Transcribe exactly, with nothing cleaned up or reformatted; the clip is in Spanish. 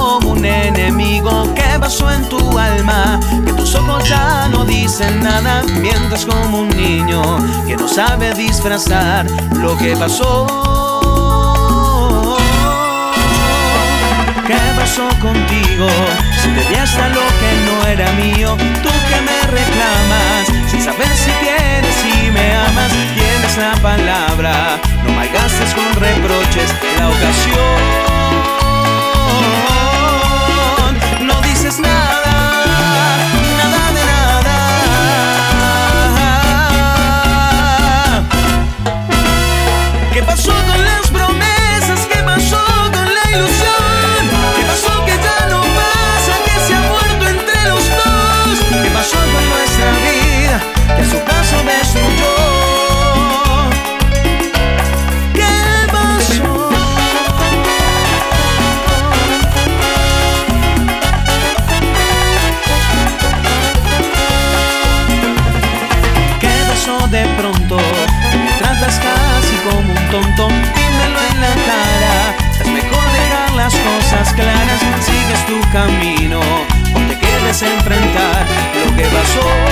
como un enemigo. ¿Qué pasó en tu alma? Que tus ojos ya no dicen nada. Mientras como un niño que no sabe disfrazar lo que pasó. ¿Qué pasó contigo? Si te di hasta lo que no era mío. Tú que me reclamas sin saber si quieres y me amas. Tienes la palabra, no malgastes con reproches la ocasión. No dices nada, nada de nada. ¿Qué pasó con las promesas? ¿Qué pasó con la ilusión? ¿Qué pasó que ya no pasa? ¿Que se ha muerto entre los dos? ¿Qué pasó con nuestra vida? Que a su paso destruyó. ¿Qué pasó? ¿Qué pasó de pronto? Me tratas casi como un tonto. Dímelo en la cara. Es mejor dejar las cosas claras. Sigues tu camino o te quedes a enfrentar lo que pasó.